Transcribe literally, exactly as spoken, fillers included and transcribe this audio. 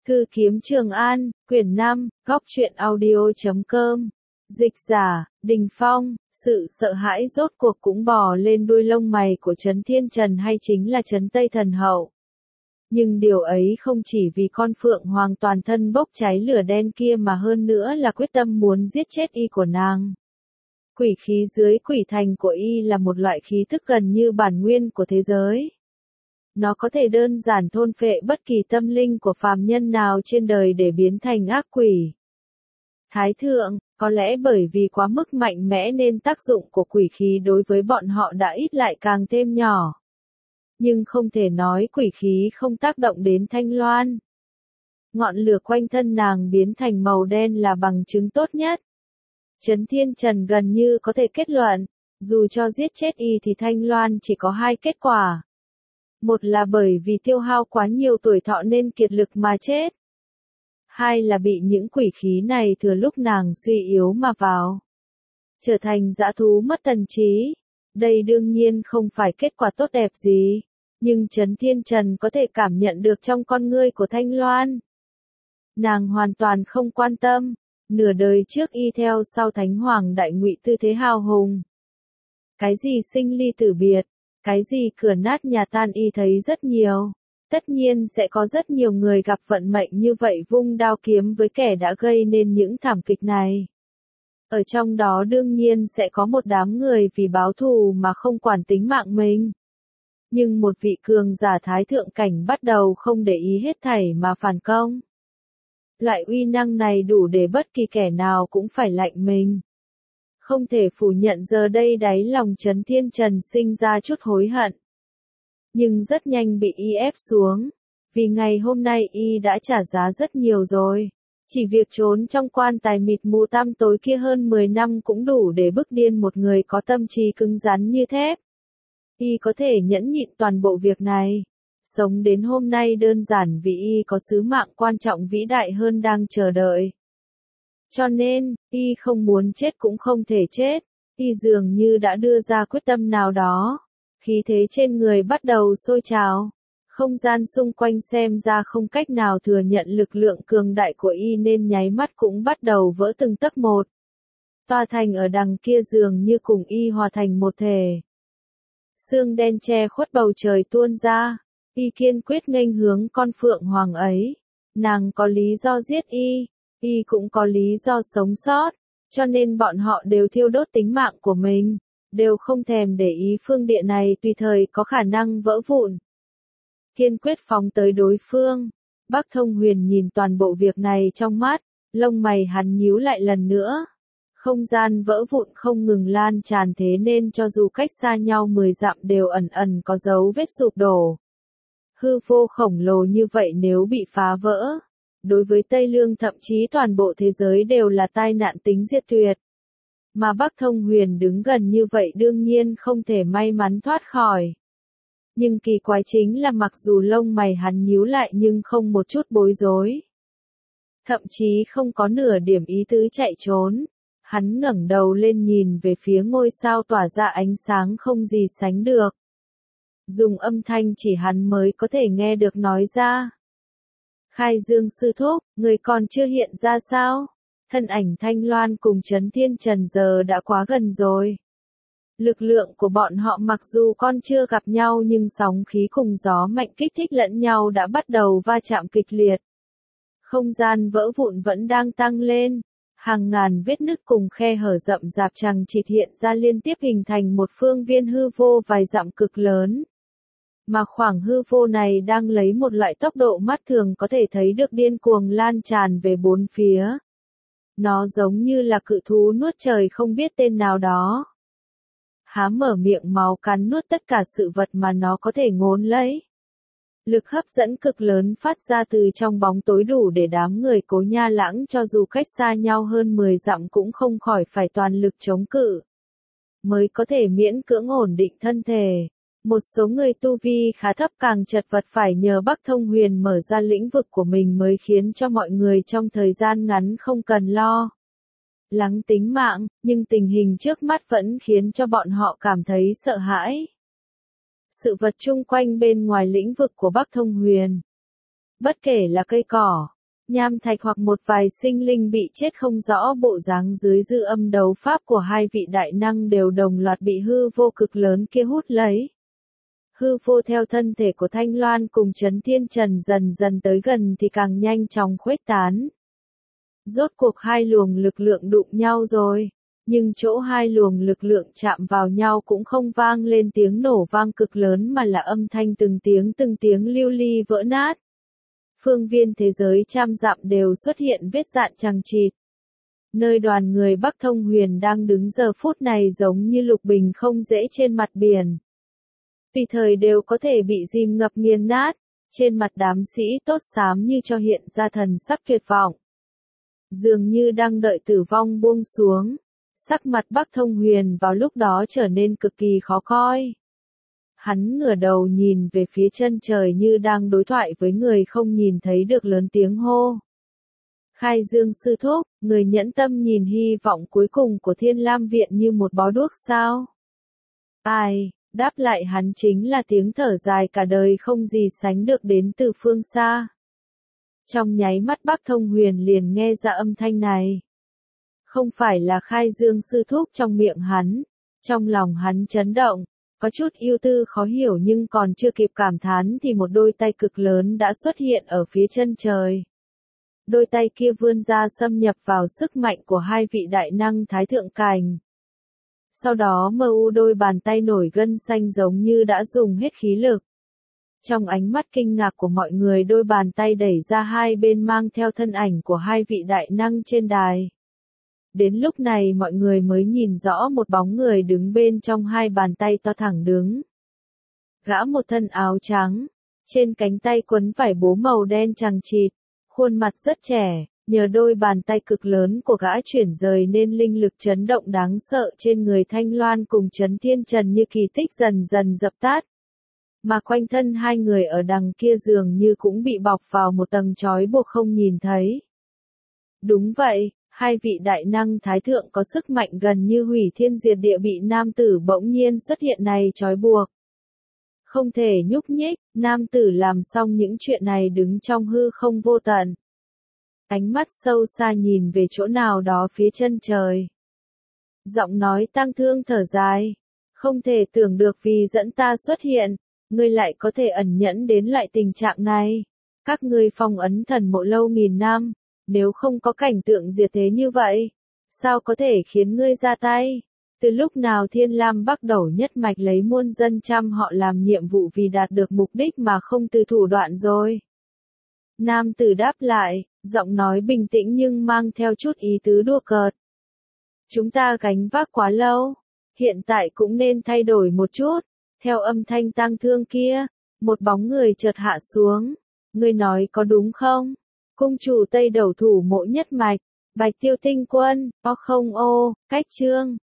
Thư kiếm Trường An, quyển năm, góc truyện audio chấm com. Dịch giả, Đình Phong, sự sợ hãi rốt cuộc cũng bò lên đuôi lông mày của Trấn Thiên Trần hay chính là Trấn Tây Thần Hậu. Nhưng điều ấy không chỉ vì con phượng hoàng toàn thân bốc cháy lửa đen kia mà hơn nữa là quyết tâm muốn giết chết y của nàng. Quỷ khí dưới quỷ thành của y là một loại khí thức gần như bản nguyên của thế giới. Nó có thể đơn giản thôn phệ bất kỳ tâm linh của phàm nhân nào trên đời để biến thành ác quỷ. Thái thượng, có lẽ bởi vì quá mức mạnh mẽ nên tác dụng của quỷ khí đối với bọn họ đã ít lại càng thêm nhỏ. Nhưng không thể nói quỷ khí không tác động đến Thanh Loan. Ngọn lửa quanh thân nàng biến thành màu đen là bằng chứng tốt nhất. Trấn Thiên Trần gần như có thể kết luận, dù cho giết chết y thì Thanh Loan chỉ có hai kết quả. Một là bởi vì tiêu hao quá nhiều tuổi thọ nên kiệt lực mà chết. Hai là bị những quỷ khí này thừa lúc nàng suy yếu mà vào. Trở thành dã thú mất thần trí. Đây đương nhiên không phải kết quả tốt đẹp gì. Nhưng Trấn Thiên Trần có thể cảm nhận được trong con ngươi của Thanh Loan. Nàng hoàn toàn không quan tâm. Nửa đời trước y theo sau Thánh Hoàng Đại Ngụy tư thế hào hùng. Cái gì sinh ly tử biệt. Cái gì cửa nát nhà tan y thấy rất nhiều. Tất nhiên sẽ có rất nhiều người gặp vận mệnh như vậy vung đao kiếm với kẻ đã gây nên những thảm kịch này. Ở trong đó đương nhiên sẽ có một đám người vì báo thù mà không quản tính mạng mình. Nhưng một vị cường giả thái thượng cảnh bắt đầu không để ý hết thảy mà phản công. Loại uy năng này đủ để bất kỳ kẻ nào cũng phải lạnh mình. Không thể phủ nhận giờ đây đáy lòng Trấn Thiên Trần sinh ra chút hối hận. Nhưng rất nhanh bị y ép xuống. Vì ngày hôm nay y đã trả giá rất nhiều rồi. Chỉ việc trốn trong quan tài mịt mù tăm tối kia hơn mười năm cũng đủ để bức điên một người có tâm trí cứng rắn như thép. Y có thể nhẫn nhịn toàn bộ việc này. Sống đến hôm nay đơn giản vì y có sứ mạng quan trọng vĩ đại hơn đang chờ đợi. Cho nên, y không muốn chết cũng không thể chết, y dường như đã đưa ra quyết tâm nào đó. Khí thế trên người bắt đầu sôi trào. Không gian xung quanh xem ra không cách nào thừa nhận lực lượng cường đại của y nên nháy mắt cũng bắt đầu vỡ từng tấc một. Tòa thành ở đằng kia dường như cùng y hòa thành một thể. Sương đen che khuất bầu trời tuôn ra, y kiên quyết nghênh hướng con phượng hoàng ấy. Nàng có lý do giết y. Y cũng có lý do sống sót, cho nên bọn họ đều thiêu đốt tính mạng của mình, đều không thèm để ý phương địa này tùy thời có khả năng vỡ vụn. Kiên quyết phóng tới đối phương, Bắc Thông Huyền nhìn toàn bộ việc này trong mắt, lông mày hắn nhíu lại lần nữa. Không gian vỡ vụn không ngừng lan tràn thế nên cho dù cách xa nhau mười dặm đều ẩn ẩn có dấu vết sụp đổ. Hư vô khổng lồ như vậy nếu bị phá vỡ, đối với Tây Lương thậm chí toàn bộ thế giới đều là tai nạn tính diệt tuyệt. Mà Bắc Thông Huyền đứng gần như vậy đương nhiên không thể may mắn thoát khỏi. Nhưng kỳ quái chính là mặc dù lông mày hắn nhíu lại nhưng không một chút bối rối. Thậm chí không có nửa điểm ý tứ chạy trốn. Hắn ngẩng đầu lên nhìn về phía ngôi sao tỏa ra ánh sáng không gì sánh được. Dùng âm thanh chỉ hắn mới có thể nghe được nói ra. Khai Dương sư thúc, người còn chưa hiện ra sao? Thân ảnh Thanh Loan cùng Trấn Thiên Trần giờ đã quá gần rồi. Lực lượng của bọn họ mặc dù còn chưa gặp nhau nhưng sóng khí cùng gió mạnh kích thích lẫn nhau đã bắt đầu va chạm kịch liệt. Không gian vỡ vụn vẫn đang tăng lên. Hàng ngàn vết nứt cùng khe hở rậm rạp chằng chịt hiện ra liên tiếp hình thành một phương viên hư vô vài dặm cực lớn. Mà khoảng hư vô này đang lấy một loại tốc độ mắt thường có thể thấy được điên cuồng lan tràn về bốn phía. Nó giống như là cự thú nuốt trời không biết tên nào đó. Há mở miệng máu cắn nuốt tất cả sự vật mà nó có thể ngốn lấy. Lực hấp dẫn cực lớn phát ra từ trong bóng tối đủ để đám người Cố Nha Lãng cho dù cách xa nhau hơn mười dặm cũng không khỏi phải toàn lực chống cự. Mới có thể miễn cưỡng ổn định thân thể. Một số người tu vi khá thấp càng chật vật phải nhờ Bắc Thông Huyền mở ra lĩnh vực của mình mới khiến cho mọi người trong thời gian ngắn không cần lo lắng tính mạng, nhưng tình hình trước mắt vẫn khiến cho bọn họ cảm thấy sợ hãi. Sự vật chung quanh bên ngoài lĩnh vực của Bắc Thông Huyền. Bất kể là cây cỏ, nham thạch hoặc một vài sinh linh bị chết không rõ bộ dáng dưới dư âm đấu pháp của hai vị đại năng đều đồng loạt bị hư vô cực lớn kia hút lấy. Hư vô theo thân thể của Thanh Loan cùng Chấn Thiên Trần dần dần tới gần thì càng nhanh chóng khuếch tán. Rốt cuộc hai luồng lực lượng đụng nhau rồi, nhưng chỗ hai luồng lực lượng chạm vào nhau cũng không vang lên tiếng nổ vang cực lớn mà là âm thanh từng tiếng từng tiếng lưu ly vỡ nát. Phương viên thế giới trăm dặm đều xuất hiện vết dạn chằng chịt. Nơi đoàn người Bắc Thông Huyền đang đứng giờ phút này giống như lục bình không dễ trên mặt biển. Tùy thời đều có thể bị dìm ngập nghiền nát, trên mặt đám sĩ tốt xám như cho hiện ra thần sắc tuyệt vọng. Dường như đang đợi tử vong buông xuống, sắc mặt Bắc Thông Huyền vào lúc đó trở nên cực kỳ khó coi. Hắn ngửa đầu nhìn về phía chân trời như đang đối thoại với người không nhìn thấy được lớn tiếng hô. Khai Dương sư thúc, người nhẫn tâm nhìn hy vọng cuối cùng của Thiên Lam Viện như một bó đuốc sao? Ai, đáp lại hắn chính là tiếng thở dài cả đời không gì sánh được đến từ phương xa. Trong nháy mắt Bắc Thông Huyền liền nghe ra âm thanh này. Không phải là Khai Dương sư thúc trong miệng hắn, trong lòng hắn chấn động. Có chút yêu tư khó hiểu nhưng còn chưa kịp cảm thán thì một đôi tay cực lớn đã xuất hiện ở phía chân trời. Đôi tay kia vươn ra xâm nhập vào sức mạnh của hai vị đại năng Thái Thượng Cảnh. Sau đó mờ u đôi bàn tay nổi gân xanh giống như đã dùng hết khí lực. Trong ánh mắt kinh ngạc của mọi người đôi bàn tay đẩy ra hai bên mang theo thân ảnh của hai vị đại năng trên đài. Đến lúc này mọi người mới nhìn rõ một bóng người đứng bên trong hai bàn tay to thẳng đứng. Gã một thân áo trắng, trên cánh tay quấn vải bố màu đen chằng chịt, khuôn mặt rất trẻ, nhờ đôi bàn tay cực lớn của gã chuyển rời nên linh lực chấn động đáng sợ trên người Thanh Loan cùng Chấn Thiên Trần như kỳ tích dần dần dập tắt. Mà quanh thân hai người ở đằng kia dường như cũng bị bọc vào một tầng trói buộc không nhìn thấy. Đúng vậy. Hai vị đại năng thái thượng có sức mạnh gần như hủy thiên diệt địa bị nam tử bỗng nhiên xuất hiện này trói buộc. Không thể nhúc nhích, nam tử làm xong những chuyện này đứng trong hư không vô tận. Ánh mắt sâu xa nhìn về chỗ nào đó phía chân trời. Giọng nói tang thương thở dài. Không thể tưởng được vì dẫn ta xuất hiện, ngươi lại có thể ẩn nhẫn đến loại tình trạng này. Các ngươi phong ấn thần mộ lâu nghìn năm. Nếu không có cảnh tượng diệt thế như vậy, sao có thể khiến ngươi ra tay? Từ lúc nào Thiên Lam bắt đầu nhất mạch lấy muôn dân trăm họ làm nhiệm vụ vì đạt được mục đích mà không từ thủ đoạn rồi? Nam tử đáp lại, giọng nói bình tĩnh nhưng mang theo chút ý tứ đùa cợt. Chúng ta gánh vác quá lâu, hiện tại cũng nên thay đổi một chút. Theo âm thanh tang thương kia, một bóng người chợt hạ xuống. Ngươi nói có đúng không? Cung chủ Tây Đầu thủ mộ nhất mạch, Bạch Tiêu Tinh Quân, o không ô, cách chương.